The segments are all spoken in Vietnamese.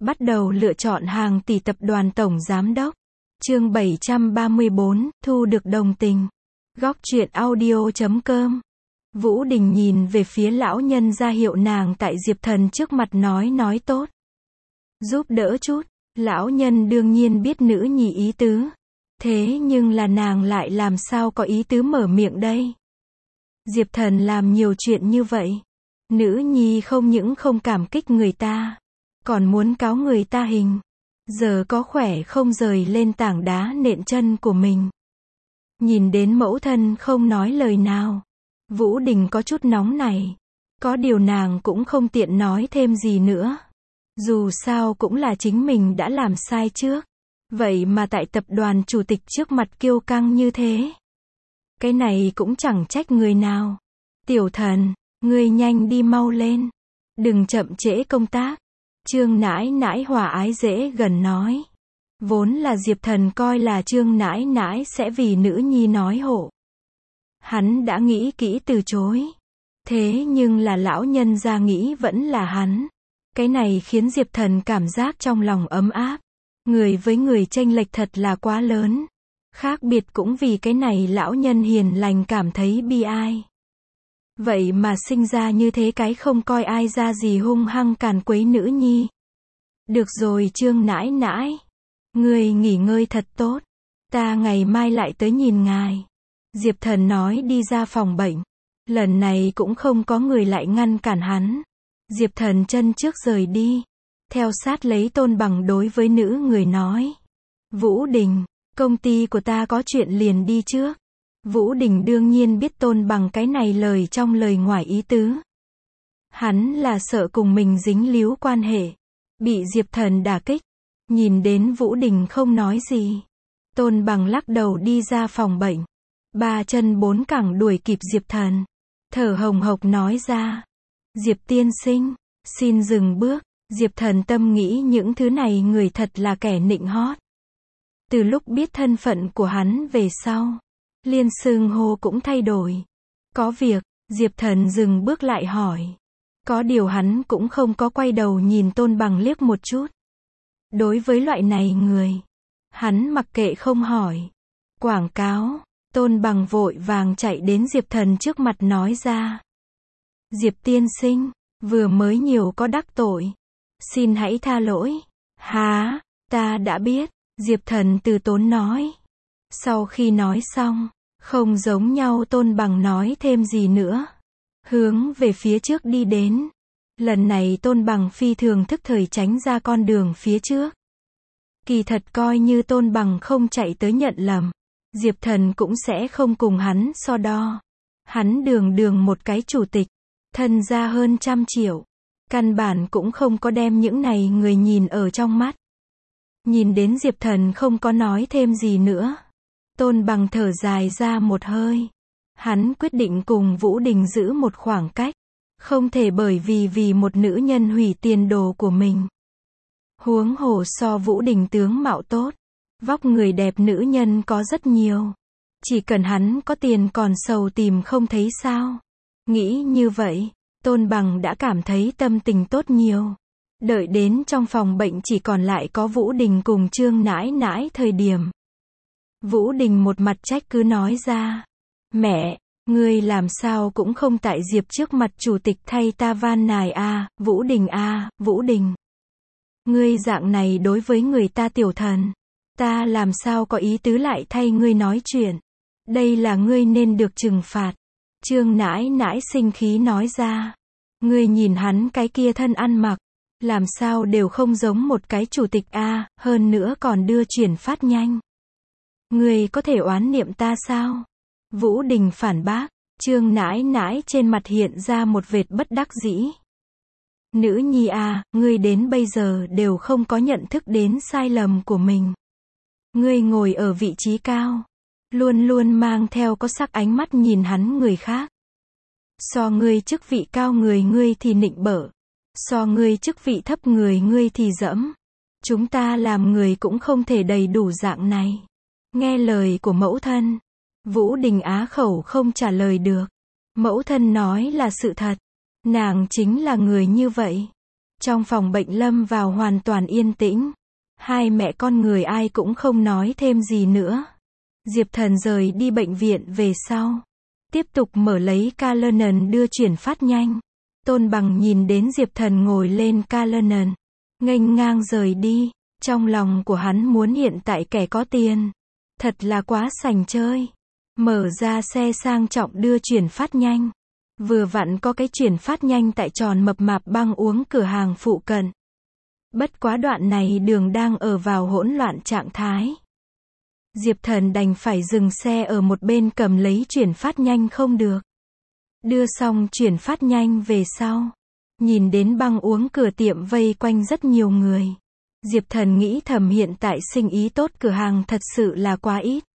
Bắt đầu lựa chọn hàng tỷ tập đoàn tổng giám đốc. Chương 734, thu được đồng tình. Góc truyện audio.com. Vũ Đình nhìn về phía lão nhân ra hiệu nàng tại Diệp Thần trước mặt nói tốt. Giúp đỡ chút. Lão nhân đương nhiên biết nữ nhi ý tứ. Thế nhưng là nàng lại làm sao có ý tứ mở miệng đây? Diệp Thần làm nhiều chuyện như vậy. Nữ nhi không những không cảm kích người ta, còn muốn cáo người ta hình. Giờ có khỏe không rời lên tảng đá nện chân của mình. Nhìn đến mẫu thân không nói lời nào, Vũ Đình có chút nóng này. Có điều nàng cũng không tiện nói thêm gì nữa. Dù sao cũng là chính mình đã làm sai trước. Vậy mà tại tập đoàn chủ tịch trước mặt kiêu căng như thế. Cái này cũng chẳng trách người nào. Tiểu Thần, ngươi nhanh đi mau lên. Đừng chậm trễ công tác. Trương nãi nãi hòa ái dễ gần nói. Vốn là Diệp Thần coi là Trương nãi nãi sẽ vì nữ nhi nói hộ. Hắn đã nghĩ kỹ từ chối. Thế nhưng là lão nhân ra nghĩ vẫn là hắn. Cái này khiến Diệp Thần cảm giác trong lòng ấm áp. Người với người chênh lệch thật là quá lớn. Khác biệt cũng vì cái này lão nhân hiền lành cảm thấy bi ai. Vậy mà sinh ra như thế cái không coi ai ra gì hung hăng càn quấy nữ nhi. Được rồi Trương nãi nãi. Người nghỉ ngơi thật tốt. Ta ngày mai lại tới nhìn ngài. Diệp Thần nói đi ra phòng bệnh. Lần này cũng không có người lại ngăn cản hắn. Diệp Thần chân trước rời đi. Theo sát lấy Tôn Bằng đối với nữ người nói. Vũ Đình, công ty của ta có chuyện liền đi trước. Vũ Đình đương nhiên biết Tôn Bằng cái này lời trong lời ngoài ý tứ. Hắn là sợ cùng mình dính líu quan hệ. Bị Diệp Thần đả kích. Nhìn đến Vũ Đình không nói gì. Tôn Bằng lắc đầu đi ra phòng bệnh. Ba chân bốn cẳng đuổi kịp Diệp Thần. Thở hồng hộc nói ra. Diệp tiên sinh, xin dừng bước. Diệp Thần tâm nghĩ những thứ này người thật là kẻ nịnh hót. Từ lúc biết thân phận của hắn về sau, liên xưng hô cũng thay đổi. Có việc, Diệp Thần dừng bước lại hỏi. Có điều hắn cũng không có quay đầu nhìn Tôn Bằng liếc một chút. Đối với loại này người, hắn mặc kệ không hỏi. Quảng cáo, Tôn Bằng vội vàng chạy đến Diệp Thần trước mặt nói ra. Diệp tiên sinh, vừa mới nhiều có đắc tội. Xin hãy tha lỗi. Hả, ta đã biết. Diệp Thần từ tốn nói. Sau khi nói xong, không giống nhau Tôn Bằng nói thêm gì nữa. Hướng về phía trước đi đến. Lần này Tôn Bằng phi thường thức thời tránh ra con đường phía trước. Kỳ thật coi như Tôn Bằng không chạy tới nhận lầm, Diệp Thần cũng sẽ không cùng hắn so đo. Hắn đường một cái chủ tịch, thân gia hơn 100 triệu. Căn bản cũng không có đem những này người nhìn ở trong mắt. Nhìn đến Diệp Thần không có nói thêm gì nữa. Tôn Bằng thở dài ra một hơi. Hắn quyết định cùng Vũ Đình giữ một khoảng cách. Không thể bởi vì một nữ nhân hủy tiền đồ của mình. Huống hồ so Vũ Đình tướng mạo tốt. Vóc người đẹp nữ nhân có rất nhiều. Chỉ cần hắn có tiền còn sầu tìm không thấy sao. Nghĩ như vậy. Tôn Bằng đã cảm thấy tâm tình tốt nhiều. Đợi đến trong phòng bệnh chỉ còn lại có Vũ Đình cùng Trương nãi nãi thời điểm. Vũ Đình một mặt trách cứ nói ra. Mẹ, ngươi làm sao cũng không tại Diệp trước mặt chủ tịch thay ta van nài a, Vũ Đình a, Vũ Đình. Ngươi dạng này đối với người ta Tiểu Thần. Ta làm sao có ý tứ lại thay ngươi nói chuyện. Đây là ngươi nên được trừng phạt. Trương nãi nãi sinh khí nói ra. Ngươi nhìn hắn cái kia thân ăn mặc. Làm sao đều không giống một cái chủ tịch a, hơn nữa còn đưa chuyển phát nhanh. Ngươi có thể oán niệm ta sao? Vũ Đình phản bác. Trương nãi nãi trên mặt hiện ra một vệt bất đắc dĩ. Nữ nhi a, ngươi đến bây giờ đều không có nhận thức đến sai lầm của mình. Ngươi ngồi ở vị trí cao. Luôn luôn mang theo có sắc ánh mắt nhìn hắn người khác. So ngươi chức vị cao người ngươi thì nịnh bợ. So ngươi chức vị thấp người ngươi thì dẫm. Chúng ta làm người cũng không thể đầy đủ dạng này. Nghe lời của mẫu thân. Vũ Đình á khẩu không trả lời được. Mẫu thân nói là sự thật. Nàng chính là người như vậy. Trong phòng bệnh lâm vào hoàn toàn yên tĩnh. Hai mẹ con người ai cũng không nói thêm gì nữa. Diệp Thần rời đi bệnh viện về sau. Tiếp tục mở lấy Canon đưa chuyển phát nhanh. Tôn Bằng nhìn đến Diệp Thần ngồi lên Canon, nghênh ngang rời đi. Trong lòng của hắn muốn hiện tại kẻ có tiền. Thật là quá sành chơi. Mở ra xe sang trọng đưa chuyển phát nhanh. Vừa vặn có cái chuyển phát nhanh tại tròn mập mạp băng uống cửa hàng phụ cận. Bất quá đoạn này đường đang ở vào hỗn loạn trạng thái. Diệp Thần đành phải dừng xe ở một bên cầm lấy chuyển phát nhanh không được. Đưa xong chuyển phát nhanh về sau. Nhìn đến băng uống cửa tiệm vây quanh rất nhiều người. Diệp Thần nghĩ thầm hiện tại sinh ý tốt cửa hàng thật sự là quá ít.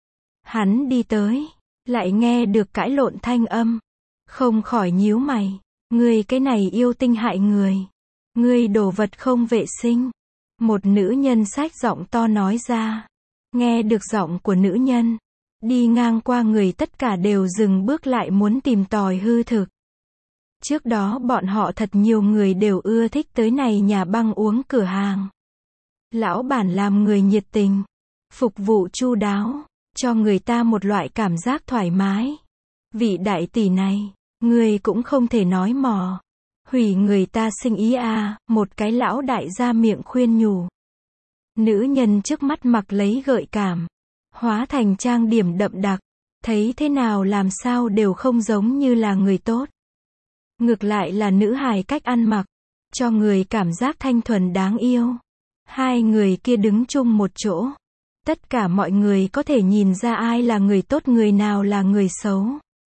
Hắn đi tới, lại nghe được cãi lộn thanh âm. Không khỏi nhíu mày. Ngươi cái này yêu tinh hại người. Ngươi đồ vật không vệ sinh. Một nữ nhân xách giọng to nói ra. Nghe được giọng của nữ nhân. Đi ngang qua người tất cả đều dừng bước lại muốn tìm tòi hư thực. Trước đó bọn họ thật nhiều người đều ưa thích tới này nhà băng uống cửa hàng. Lão bản làm người nhiệt tình. Phục vụ chu đáo. Cho người ta một loại cảm giác thoải mái. Vị đại tỷ này. Người cũng không thể nói mò. Hủy người ta sinh ý à, một cái lão đại ra miệng khuyên nhủ. Nữ nhân trước mắt mặc lấy gợi cảm. Hóa thành trang điểm đậm đặc. Thấy thế nào làm sao đều không giống như là người tốt. Ngược lại là nữ hài cách ăn mặc. Cho người cảm giác thanh thuần đáng yêu. Hai người kia đứng chung một chỗ. Tất cả mọi người có thể nhìn ra ai là người tốt người nào là người xấu.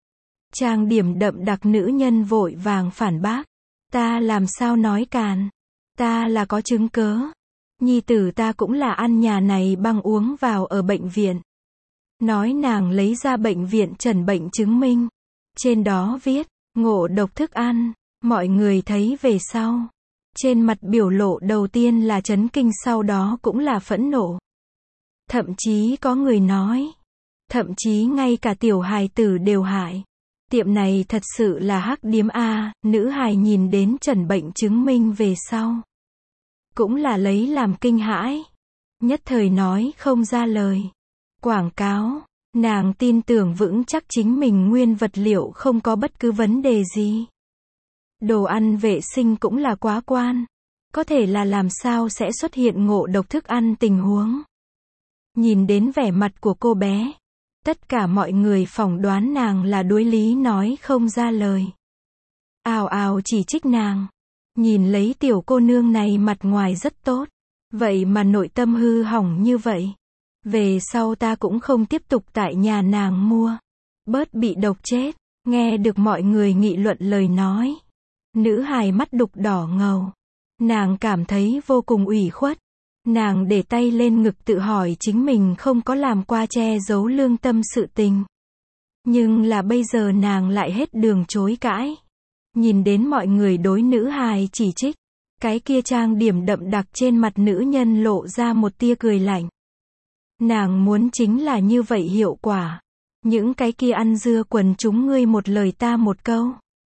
Trang điểm đậm đặc nữ nhân vội vàng phản bác. Ta làm sao nói càn. Ta là có chứng cớ. Nhi tử ta cũng là ăn nhà này băng uống vào ở bệnh viện. Nói nàng lấy ra bệnh viện trần bệnh chứng minh. Trên đó viết, ngộ độc thức ăn. Mọi người thấy về sau. Trên mặt biểu lộ đầu tiên là chấn kinh sau đó cũng là phẫn nộ. Thậm chí có người nói. Thậm chí ngay cả tiểu hài tử đều hại. Tiệm này thật sự là hắc điếm a, nữ hài nhìn đến trần bệnh chứng minh về sau. Cũng là lấy làm kinh hãi. Nhất thời nói không ra lời. Quảng cáo, nàng tin tưởng vững chắc chính mình nguyên vật liệu không có bất cứ vấn đề gì. Đồ ăn vệ sinh cũng là quá quan. Có thể là làm sao sẽ xuất hiện ngộ độc thức ăn tình huống. Nhìn đến vẻ mặt của cô bé. Tất cả mọi người phỏng đoán nàng là đuối lý nói không ra lời. Ào ào chỉ trích nàng. Nhìn lấy tiểu cô nương này mặt ngoài rất tốt. Vậy mà nội tâm hư hỏng như vậy. Về sau ta cũng không tiếp tục tại nhà nàng mua. Bớt bị độc chết. Nghe được mọi người nghị luận lời nói. Nữ hài mắt đục đỏ ngầu. Nàng cảm thấy vô cùng ủy khuất. Nàng để tay lên ngực tự hỏi chính mình không có làm qua che giấu lương tâm sự tình. Nhưng là bây giờ nàng lại hết đường chối cãi. Nhìn đến mọi người đối nữ hài chỉ trích. Cái kia trang điểm đậm đặc trên mặt nữ nhân lộ ra một tia cười lạnh. Nàng muốn chính là như vậy hiệu quả. Những cái kia ăn dưa quần chúng ngươi một lời ta một câu.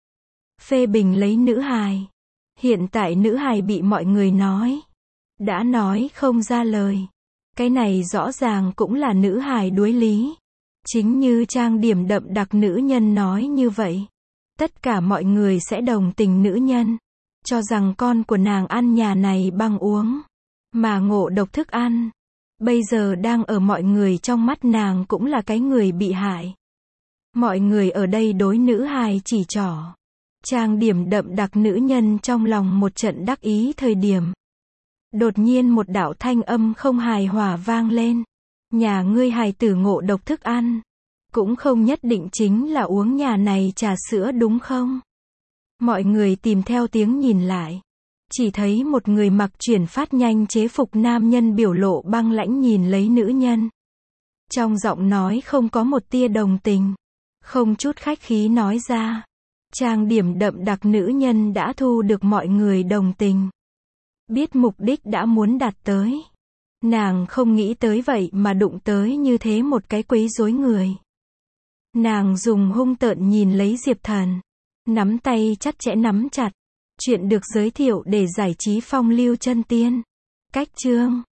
Phê bình lấy nữ hài. Hiện tại nữ hài bị mọi người nói. Đã nói không ra lời. Cái này rõ ràng cũng là nữ hài đuối lý. Chính như trang điểm đậm đặc nữ nhân nói như vậy. Tất cả mọi người sẽ đồng tình nữ nhân. Cho rằng con của nàng ăn nhà này băng uống. Mà ngộ độc thức ăn. Bây giờ đang ở mọi người trong mắt nàng cũng là cái người bị hại. Mọi người ở đây đối nữ hài chỉ trỏ. Trang điểm đậm đặc nữ nhân trong lòng một trận đắc ý thời điểm. Đột nhiên một đạo thanh âm không hài hòa vang lên. Nhà ngươi hài tử ngộ độc thức ăn. Cũng không nhất định chính là uống nhà này trà sữa đúng không? Mọi người tìm theo tiếng nhìn lại. Chỉ thấy một người mặc chuyển phát nhanh chế phục nam nhân biểu lộ băng lãnh nhìn lấy nữ nhân. Trong giọng nói không có một tia đồng tình. Không chút khách khí nói ra. Trang điểm đậm đặc nữ nhân đã thu được mọi người đồng tình. Biết mục đích đã muốn đạt tới. Nàng không nghĩ tới vậy mà đụng tới như thế một cái quấy rối người. Nàng dùng hung tợn nhìn lấy Diệp Thần. Nắm tay chặt chẽ nắm chặt. Chuyện được giới thiệu để giải trí phong lưu chân tiên. Cách chương